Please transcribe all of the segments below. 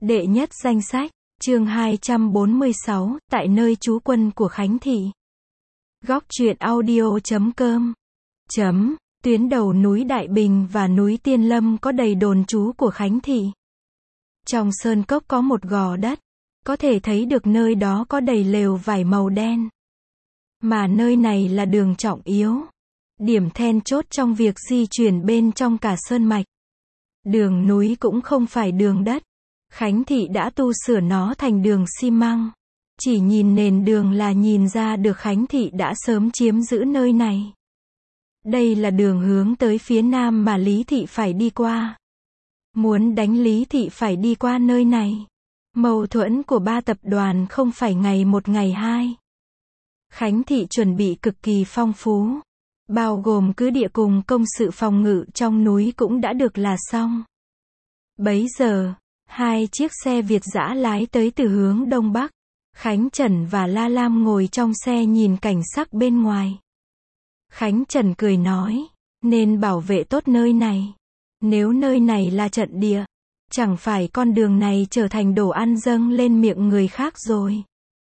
Đệ nhất danh sách, chương 246, tại nơi trú quân của Khánh Thị. Góc truyện audio.com. Tuyến đầu núi Đại Bình và núi Tiên Lâm có đầy đồn trú của Khánh Thị. Trong sơn cốc có một gò đất, có thể thấy được nơi đó có đầy lều vải màu đen. Mà nơi này là đường trọng yếu, điểm then chốt trong việc di chuyển bên trong cả sơn mạch. Đường núi cũng không phải đường đất. Khánh Thị đã tu sửa nó thành đường xi măng. Chỉ nhìn nền đường là nhìn ra được Khánh Thị đã sớm chiếm giữ nơi này. Đây là đường hướng tới phía nam mà Lý Thị phải đi qua. Muốn đánh Lý Thị phải đi qua nơi này. Mâu thuẫn của ba tập đoàn không phải ngày một ngày hai. Khánh Thị chuẩn bị cực kỳ phong phú. Bao gồm cứ địa cùng công sự phòng ngự trong núi cũng đã được là xong. Bấy giờ, hai chiếc xe Việt dã lái tới từ hướng đông bắc. Khánh Trần và La Lam ngồi trong xe nhìn cảnh sắc bên ngoài. Khánh Trần cười nói, nên bảo vệ tốt nơi này. Nếu nơi này là trận địa, chẳng phải con đường này trở thành đồ ăn dâng lên miệng người khác rồi.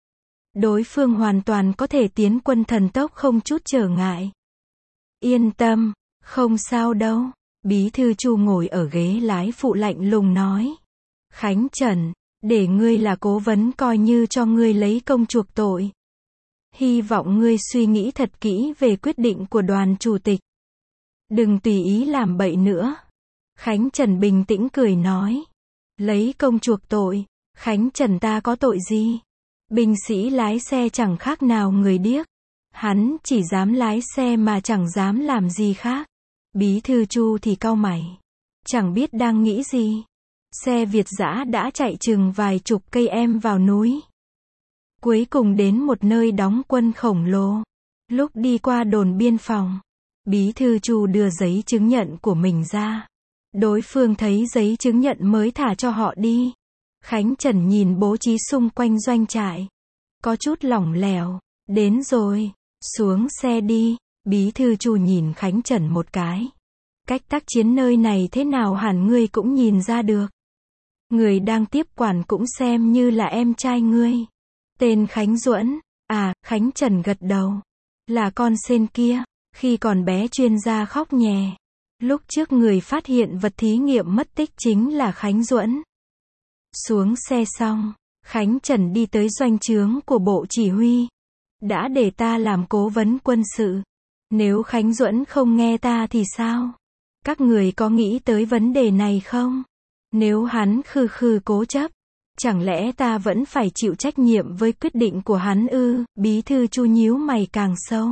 Đối phương hoàn toàn có thể tiến quân thần tốc không chút trở ngại. Yên tâm, không sao đâu. Bí thư Chu ngồi ở ghế lái phụ lạnh lùng nói. Khánh Trần, để ngươi là cố vấn coi như cho ngươi lấy công chuộc tội. Hy vọng ngươi suy nghĩ thật kỹ về quyết định của đoàn chủ tịch. Đừng tùy ý làm bậy nữa. Khánh Trần bình tĩnh cười nói. Lấy công chuộc tội, Khánh Trần ta có tội gì? Binh sĩ lái xe chẳng khác nào người điếc. Hắn chỉ dám lái xe mà chẳng dám làm gì khác. Bí thư Chu thì cau mày. Chẳng biết đang nghĩ gì. Xe Việt dã đã chạy chừng vài chục cây em vào núi. Cuối cùng đến một nơi đóng quân khổng lồ. Lúc đi qua đồn biên phòng, Bí thư Chu đưa giấy chứng nhận của mình ra. Đối phương thấy giấy chứng nhận mới thả cho họ đi. Khánh Trần nhìn bố trí xung quanh doanh trại. Có chút lỏng lẻo. Đến rồi, xuống xe đi. Bí thư Chu nhìn Khánh Trần một cái. Cách tác chiến nơi này thế nào hẳn ngươi cũng nhìn ra được. Người đang tiếp quản cũng xem như là em trai ngươi. Tên Khánh Duẫn. À, Khánh Trần gật đầu. Là con sên kia. Khi còn bé chuyên gia khóc nhè. Lúc trước người phát hiện vật thí nghiệm mất tích chính là Khánh Duẫn. Xuống xe xong, Khánh Trần đi tới doanh trướng của bộ chỉ huy. Đã để ta làm cố vấn quân sự. Nếu Khánh Duẫn không nghe ta thì sao? Các người có nghĩ tới vấn đề này không? Nếu hắn khư khư cố chấp, chẳng lẽ ta vẫn phải chịu trách nhiệm với quyết định của hắn ư? Bí thư Chu nhíu mày càng sâu.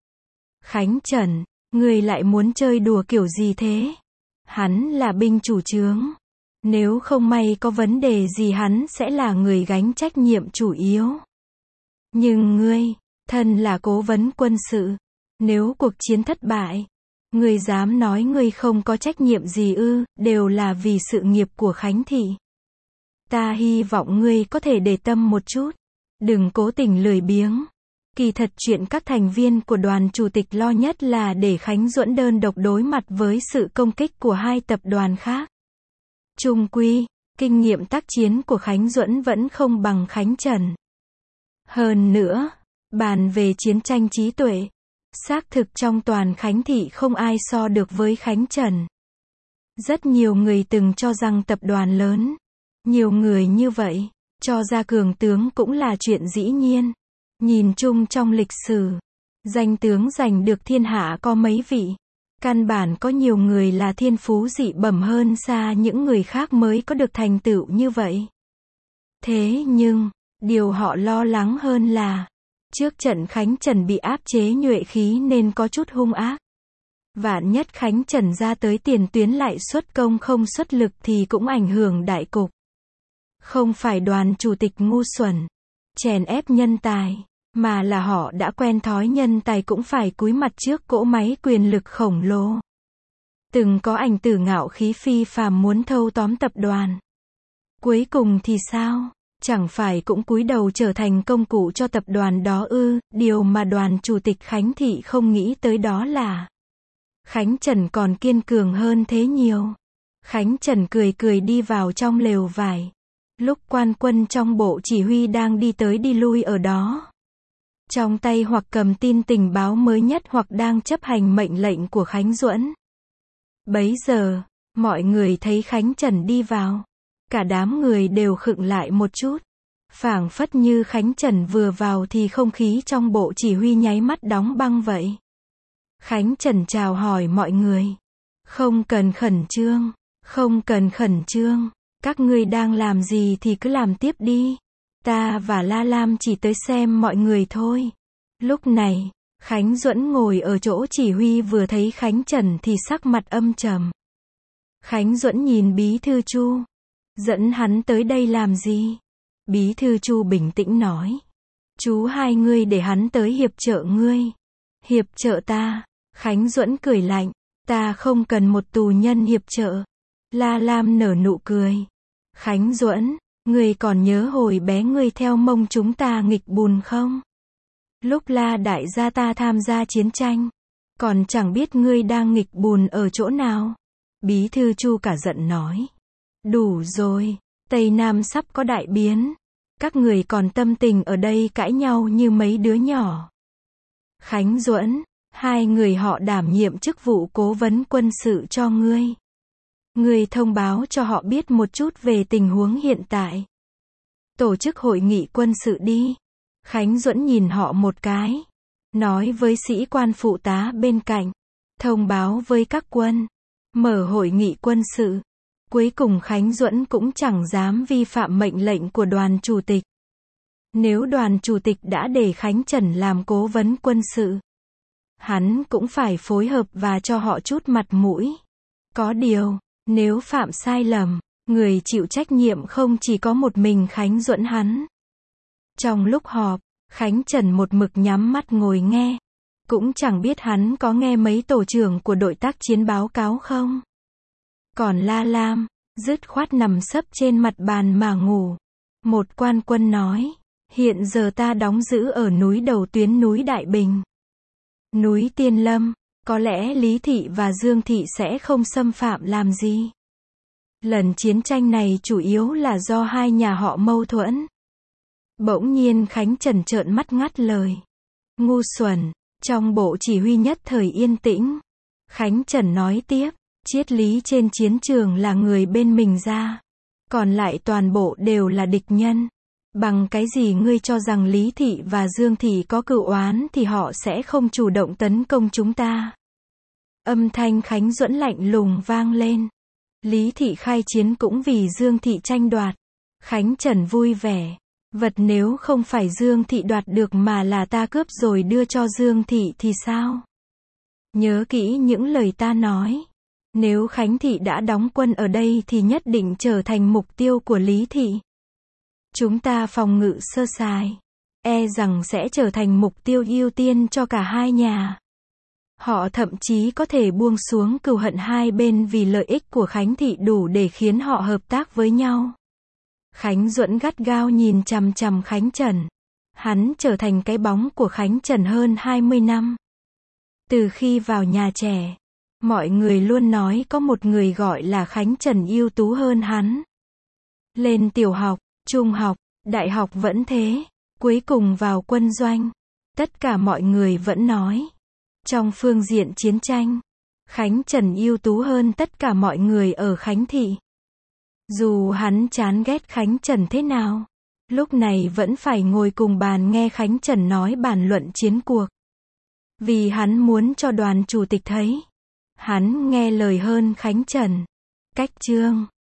Khánh Trần, người lại muốn chơi đùa kiểu gì thế? Hắn là binh chủ chướng. Nếu không may có vấn đề gì hắn sẽ là người gánh trách nhiệm chủ yếu. Nhưng ngươi, thân là cố vấn quân sự. Nếu cuộc chiến thất bại, ngươi dám nói ngươi không có trách nhiệm gì ư? Đều là vì sự nghiệp của Khánh Thị. Ta hy vọng ngươi có thể để tâm một chút. Đừng cố tình lười biếng. Kỳ thật chuyện các thành viên của đoàn chủ tịch lo nhất là để Khánh Duẫn đơn độc đối mặt với sự công kích của hai tập đoàn khác. Chung quy, kinh nghiệm tác chiến của Khánh Duẫn vẫn không bằng Khánh Trần. Hơn nữa, bàn về chiến tranh trí tuệ, xác thực trong toàn Khánh Thị không ai so được với Khánh Trần. Rất nhiều người từng cho rằng tập đoàn lớn, nhiều người như vậy, cho ra cường tướng cũng là chuyện dĩ nhiên. Nhìn chung trong lịch sử, danh tướng giành được thiên hạ có mấy vị. Căn bản có nhiều người là thiên phú dị bẩm hơn xa những người khác mới có được thành tựu như vậy. Thế nhưng, điều họ lo lắng hơn là, trước trận Khánh Trần bị áp chế nhuệ khí nên có chút hung ác. Vạn nhất Khánh Trần ra tới tiền tuyến lại xuất công không xuất lực thì cũng ảnh hưởng đại cục. Không phải đoàn chủ tịch ngu xuẩn, chèn ép nhân tài, mà là họ đã quen thói nhân tài cũng phải cúi mặt trước cỗ máy quyền lực khổng lồ. Từng có ảnh tử ngạo khí phi phàm muốn thâu tóm tập đoàn. Cuối cùng thì sao? Chẳng phải cũng cúi đầu trở thành công cụ cho tập đoàn đó ư? Điều mà đoàn chủ tịch Khánh Thị không nghĩ tới đó là Khánh Trần còn kiên cường hơn thế nhiều. Khánh Trần cười cười đi vào trong lều vải. Lúc quan quân trong bộ chỉ huy đang đi tới đi lui ở đó, trong tay hoặc cầm tin tình báo mới nhất hoặc đang chấp hành mệnh lệnh của Khánh Duẫn. Bấy giờ, mọi người thấy Khánh Trần đi vào. Cả đám người đều khựng lại một chút. Phảng phất như Khánh Trần vừa vào thì không khí trong bộ chỉ huy nháy mắt đóng băng vậy. Khánh Trần chào hỏi mọi người. Không cần khẩn trương, không cần khẩn trương. Các ngươi đang làm gì thì cứ làm tiếp đi. Ta và La Lam chỉ tới xem mọi người thôi. Lúc này, Khánh Duẫn ngồi ở chỗ chỉ huy vừa thấy Khánh Trần thì sắc mặt âm trầm. Khánh Duẫn nhìn Bí thư Chu. Dẫn hắn tới đây làm gì? Bí thư Chu bình tĩnh nói. Chú hai ngươi để hắn tới hiệp trợ ngươi. Hiệp trợ ta? Khánh Duẫn cười lạnh. Ta không cần một tù nhân hiệp trợ. La Lam nở nụ cười. Khánh Duẫn, ngươi còn nhớ hồi bé ngươi theo Mông chúng ta nghịch bùn không? Lúc La đại gia ta tham gia chiến tranh, còn chẳng biết ngươi đang nghịch bùn ở chỗ nào. Bí thư Chu cả giận nói. Đủ rồi, Tây Nam sắp có đại biến. Các người còn tâm tình ở đây cãi nhau như mấy đứa nhỏ. Khánh Duẫn, hai người họ đảm nhiệm chức vụ cố vấn quân sự cho ngươi. Ngươi thông báo cho họ biết một chút về tình huống hiện tại. Tổ chức hội nghị quân sự đi. Khánh Duẫn nhìn họ một cái. Nói với sĩ quan phụ tá bên cạnh. Thông báo với các quân. Mở hội nghị quân sự. Cuối cùng Khánh Duẫn cũng chẳng dám vi phạm mệnh lệnh của đoàn chủ tịch. Nếu đoàn chủ tịch đã để Khánh Trần làm cố vấn quân sự, hắn cũng phải phối hợp và cho họ chút mặt mũi. Có điều, nếu phạm sai lầm, người chịu trách nhiệm không chỉ có một mình Khánh Duẫn hắn. Trong lúc họp, Khánh Trần một mực nhắm mắt ngồi nghe. Cũng chẳng biết hắn có nghe mấy tổ trưởng của đội tác chiến báo cáo không. Còn La Lam, dứt khoát nằm sấp trên mặt bàn mà ngủ. Một quan quân nói, hiện giờ ta đóng giữ ở núi đầu tuyến núi Đại Bình. Núi Tiên Lâm, có lẽ Lý Thị và Dương Thị sẽ không xâm phạm làm gì. Lần chiến tranh này chủ yếu là do hai nhà họ mâu thuẫn. Bỗng nhiên Khánh Trần trợn mắt ngắt lời. Ngu xuẩn, trong bộ chỉ huy nhất thời yên tĩnh. Khánh Trần nói tiếp, triết lý trên chiến trường là người bên mình ra. Còn lại toàn bộ đều là địch nhân. Bằng cái gì ngươi cho rằng Lý Thị và Dương Thị có cựu oán thì họ sẽ không chủ động tấn công chúng ta. Âm thanh Khánh Duẫn lạnh lùng vang lên. Lý Thị khai chiến cũng vì Dương Thị tranh đoạt. Khánh Trần vui vẻ. Vật nếu không phải Dương Thị đoạt được mà là ta cướp rồi đưa cho Dương Thị thì sao? Nhớ kỹ những lời ta nói. Nếu Khánh Thị đã đóng quân ở đây thì nhất định trở thành mục tiêu của Lý Thị. Chúng ta phòng ngự sơ sài. E rằng sẽ trở thành mục tiêu ưu tiên cho cả hai nhà. Họ thậm chí có thể buông xuống cừu hận hai bên vì lợi ích của Khánh Thị đủ để khiến họ hợp tác với nhau. Khánh Duẫn gắt gao nhìn chằm chằm Khánh Trần. Hắn trở thành cái bóng của Khánh Trần hơn 20 năm. Từ khi vào nhà trẻ, mọi người luôn nói có một người gọi là Khánh Trần ưu tú hơn hắn. Lên tiểu học, trung học, đại học vẫn thế. Cuối cùng vào quân doanh. Tất cả mọi người vẫn nói. Trong phương diện chiến tranh, Khánh Trần ưu tú hơn tất cả mọi người ở Khánh Thị. Dù hắn chán ghét Khánh Trần thế nào, lúc này vẫn phải ngồi cùng bàn nghe Khánh Trần nói bàn luận chiến cuộc. Vì hắn muốn cho đoàn chủ tịch thấy, hắn nghe lời hơn Khánh Trần. Cách chương